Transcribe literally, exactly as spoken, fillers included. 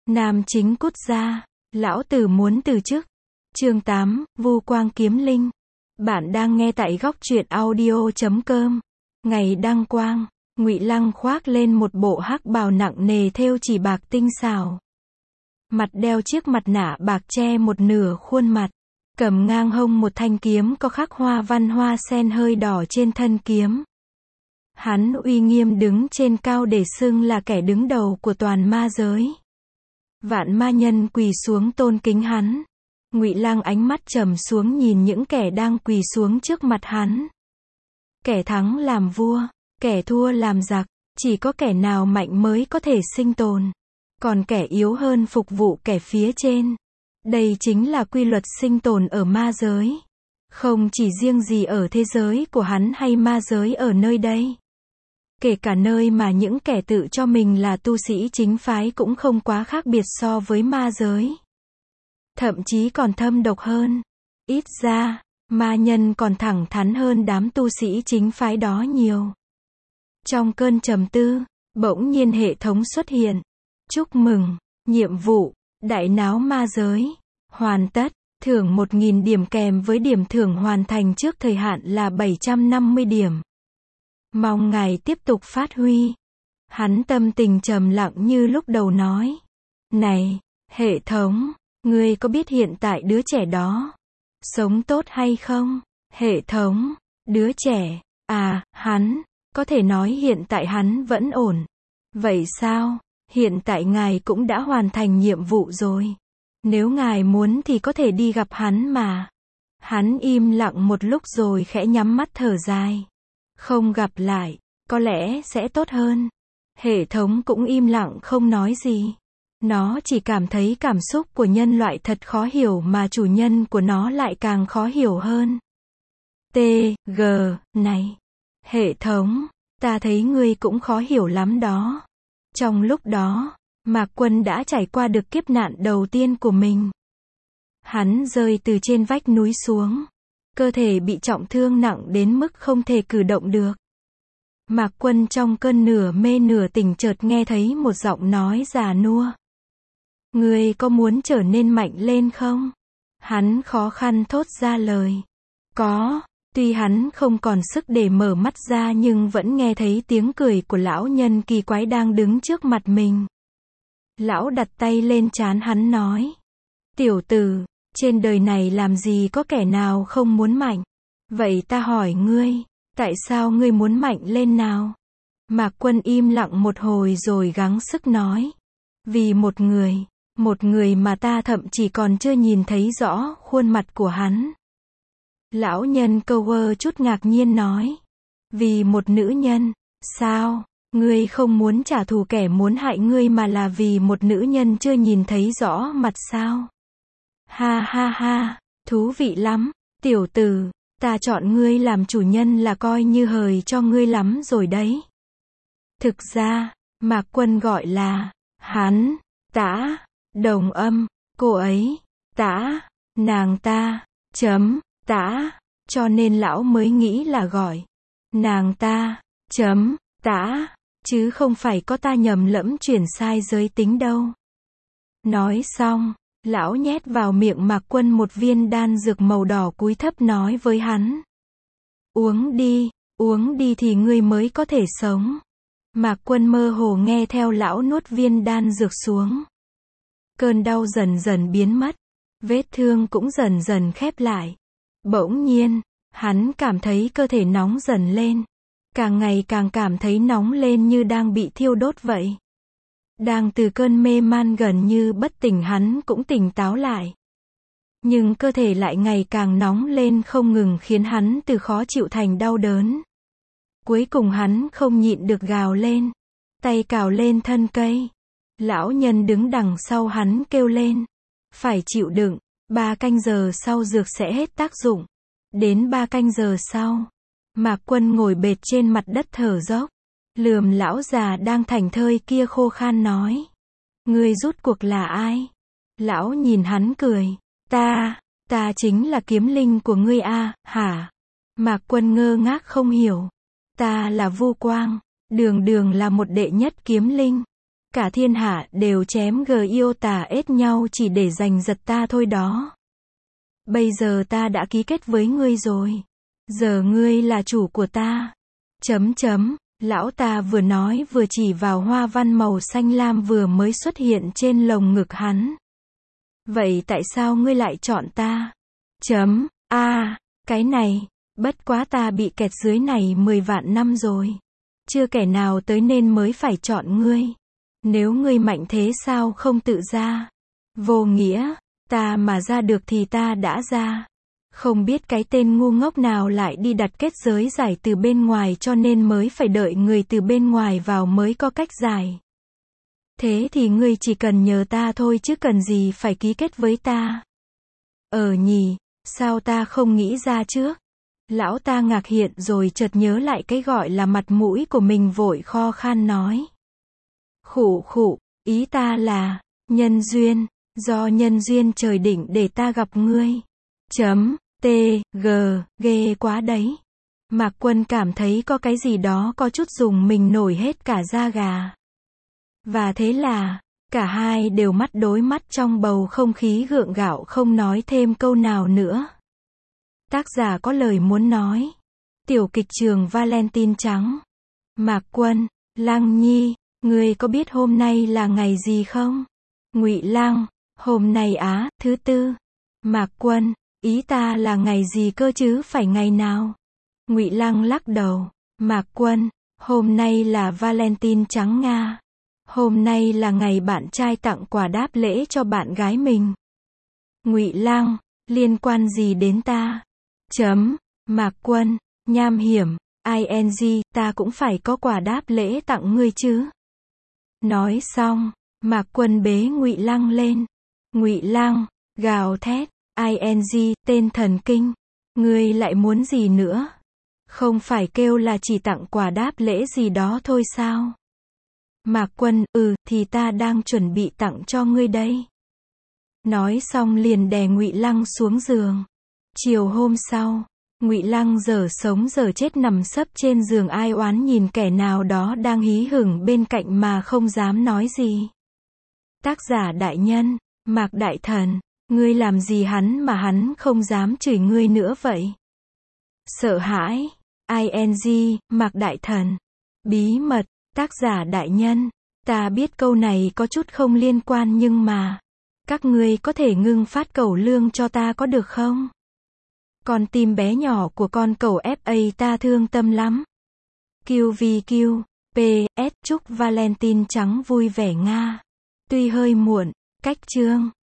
Nam chính cút ra, lão tử muốn từ chức. Chương tám, Vu Quang Kiếm Linh. Bạn đang nghe tại góc truyện audio chấm com. Ngày đăng quang, Ngụy Lăng khoác lên một bộ hắc bào nặng nề thêu chỉ bạc tinh xảo. Mặt đeo chiếc mặt nạ bạc che một nửa khuôn mặt, cầm ngang hông một thanh kiếm có khắc hoa văn hoa sen hơi đỏ trên thân kiếm. Hắn uy nghiêm đứng trên cao để xưng là kẻ đứng đầu của toàn ma giới. Vạn ma nhân quỳ xuống tôn kính hắn. Ngụy Lăng ánh mắt trầm xuống nhìn những kẻ đang quỳ xuống trước mặt hắn. Kẻ thắng làm vua, kẻ thua làm giặc, chỉ có kẻ nào mạnh mới có thể sinh tồn, còn kẻ yếu hơn phục vụ kẻ phía trên. Đây chính là quy luật sinh tồn ở ma giới. Không chỉ riêng gì ở thế giới của hắn hay ma giới ở nơi đây. Kể cả nơi mà những kẻ tự cho mình là tu sĩ chính phái cũng không quá khác biệt so với ma giới. Thậm chí còn thâm độc hơn. Ít ra, ma nhân còn thẳng thắn hơn đám tu sĩ chính phái đó nhiều. Trong cơn trầm tư, bỗng nhiên hệ thống xuất hiện. Chúc mừng, nhiệm vụ, đại náo ma giới, hoàn tất, thưởng một nghìn điểm kèm với điểm thưởng hoàn thành trước thời hạn là bảy trăm năm mươi điểm. Mong ngài tiếp tục phát huy. Hắn tâm tình trầm lặng như lúc đầu nói. Này, hệ thống, ngươi có biết hiện tại đứa trẻ đó sống tốt hay không? Hệ thống, đứa trẻ, à, hắn, có thể nói hiện tại hắn vẫn ổn. Vậy sao? Hiện tại ngài cũng đã hoàn thành nhiệm vụ rồi. Nếu ngài muốn thì có thể đi gặp hắn mà. Hắn im lặng một lúc rồi khẽ nhắm mắt thở dài. Không gặp lại, có lẽ sẽ tốt hơn. Hệ thống cũng im lặng không nói gì. Nó chỉ cảm thấy cảm xúc của nhân loại thật khó hiểu mà chủ nhân của nó lại càng khó hiểu hơn. T, G, này. Hệ thống, ta thấy ngươi cũng khó hiểu lắm đó. Trong lúc đó, Mạc Quân đã trải qua được kiếp nạn đầu tiên của mình. Hắn rơi từ trên vách núi xuống. Cơ thể bị trọng thương nặng đến mức không thể cử động được. Mạc Quân trong cơn nửa mê nửa tỉnh chợt nghe thấy một giọng nói già nua. Ngươi có muốn trở nên mạnh lên không? Hắn khó khăn thốt ra lời. Có, tuy hắn không còn sức để mở mắt ra nhưng vẫn nghe thấy tiếng cười của lão nhân kỳ quái đang đứng trước mặt mình. Lão đặt tay lên trán hắn nói. Tiểu tử, trên đời này làm gì có kẻ nào không muốn mạnh. Vậy ta hỏi ngươi, tại sao ngươi muốn mạnh lên nào? Mạc Quân im lặng một hồi rồi gắng sức nói. Vì một người, một người mà ta thậm chí còn chưa nhìn thấy rõ khuôn mặt của hắn. Lão nhân Cower chút ngạc nhiên nói. Vì một nữ nhân, sao? Ngươi không muốn trả thù kẻ muốn hại ngươi mà là vì một nữ nhân chưa nhìn thấy rõ mặt sao? Ha ha ha, thú vị lắm, tiểu tử, ta chọn ngươi làm chủ nhân là coi như hời cho ngươi lắm rồi đấy. Thực ra, Mạc Quân gọi là, hắn, tã, đồng âm, cô ấy, tã, nàng ta, chấm, tã, cho nên lão mới nghĩ là gọi, nàng ta, chấm, tã, chứ không phải có ta nhầm lẫn chuyển sai giới tính đâu. Nói xong. Lão nhét vào miệng Mạc Quân một viên đan dược màu đỏ cúi thấp nói với hắn. Uống đi, uống đi thì ngươi mới có thể sống. Mạc Quân mơ hồ nghe theo lão nuốt viên đan dược xuống. Cơn đau dần dần biến mất. Vết thương cũng dần dần khép lại. Bỗng nhiên, hắn cảm thấy cơ thể nóng dần lên. Càng ngày càng cảm thấy nóng lên như đang bị thiêu đốt vậy. Đang từ cơn mê man gần như bất tỉnh hắn cũng tỉnh táo lại. Nhưng cơ thể lại ngày càng nóng lên không ngừng khiến hắn từ khó chịu thành đau đớn. Cuối cùng hắn không nhịn được gào lên. Tay cào lên thân cây. Lão nhân đứng đằng sau hắn kêu lên. Phải chịu đựng, ba canh giờ sau dược sẽ hết tác dụng. Đến ba canh giờ sau, Mạc Quân ngồi bệt trên mặt đất thở dốc. Lườm lão già đang thảnh thơi kia khô khan nói. Ngươi rút cuộc là ai? Lão nhìn hắn cười. Ta, ta chính là kiếm linh của ngươi a, hả? Mạc Quân ngơ ngác không hiểu. Ta là Vu Quang, đường đường là một đệ nhất kiếm linh. Cả thiên hạ đều chém gờ yêu tà ết nhau chỉ để giành giật ta thôi đó. Bây giờ ta đã ký kết với ngươi rồi. Giờ ngươi là chủ của ta. Chấm chấm, lão ta vừa nói vừa chỉ vào hoa văn màu xanh lam vừa mới xuất hiện trên lồng ngực hắn. Vậy tại sao ngươi lại chọn ta? Chấm, a à, cái này, bất quá ta bị kẹt dưới này mười vạn năm rồi. Chưa kẻ nào tới nên mới phải chọn ngươi. Nếu ngươi mạnh thế sao không tự ra? Vô nghĩa, ta mà ra được thì ta đã ra. Không biết cái tên ngu ngốc nào lại đi đặt kết giới giải từ bên ngoài cho nên mới phải đợi người từ bên ngoài vào mới có cách giải. Thế thì ngươi chỉ cần nhờ ta thôi chứ cần gì phải ký kết với ta. Ờ nhỉ, sao ta không nghĩ ra trước? Lão ta ngạc hiện rồi chợt nhớ lại cái gọi là mặt mũi của mình vội kho khan nói. Khụ khụ, ý ta là, nhân duyên, do nhân duyên trời định để ta gặp ngươi. Chấm, t, g, ghê quá đấy. Mạc Quân cảm thấy có cái gì đó có chút dùng mình nổi hết cả da gà. Và thế là, cả hai đều mắt đối mắt trong bầu không khí gượng gạo không nói thêm câu nào nữa. Tác giả có lời muốn nói. Tiểu kịch trường Valentine trắng. Mạc Quân, Lăng Nhi, ngươi có biết hôm nay là ngày gì không? Ngụy Lăng, hôm nay á, thứ tư. Mạc Quân, ý ta là ngày gì cơ chứ phải ngày nào? Ngụy Lăng lắc đầu. Mạc Quân, hôm nay là Valentine trắng Nga. Hôm nay là ngày bạn trai tặng quà đáp lễ cho bạn gái mình. Ngụy Lăng, liên quan gì đến ta? Chấm, Mạc Quân, nham hiểm, ing, ta cũng phải có quà đáp lễ tặng ngươi chứ. Nói xong, Mạc Quân bế Ngụy Lăng lên. Ngụy Lăng, gào thét, ing, tên thần kinh, ngươi lại muốn gì nữa? Không phải kêu là chỉ tặng quà đáp lễ gì đó thôi sao? Mạc Quân, ừ, thì ta đang chuẩn bị tặng cho ngươi đây. Nói xong liền đè Ngụy Lăng xuống giường. Chiều hôm sau, Ngụy Lăng dở sống dở chết nằm sấp trên giường ai oán nhìn kẻ nào đó đang hí hửng bên cạnh mà không dám nói gì. Tác giả đại nhân, Mạc Đại Thần, ngươi làm gì hắn mà hắn không dám chửi ngươi nữa vậy? Sợ hãi, ing, Mạc Đại Thần. Bí mật, tác giả đại nhân, ta biết câu này có chút không liên quan nhưng mà, các ngươi có thể ngưng phát cẩu lương cho ta có được không? Con tim bé nhỏ của con cẩu ép a ta thương tâm lắm. quy vê quy, pê ét chúc Valentine trắng vui vẻ Nga. Tuy hơi muộn, cách chương.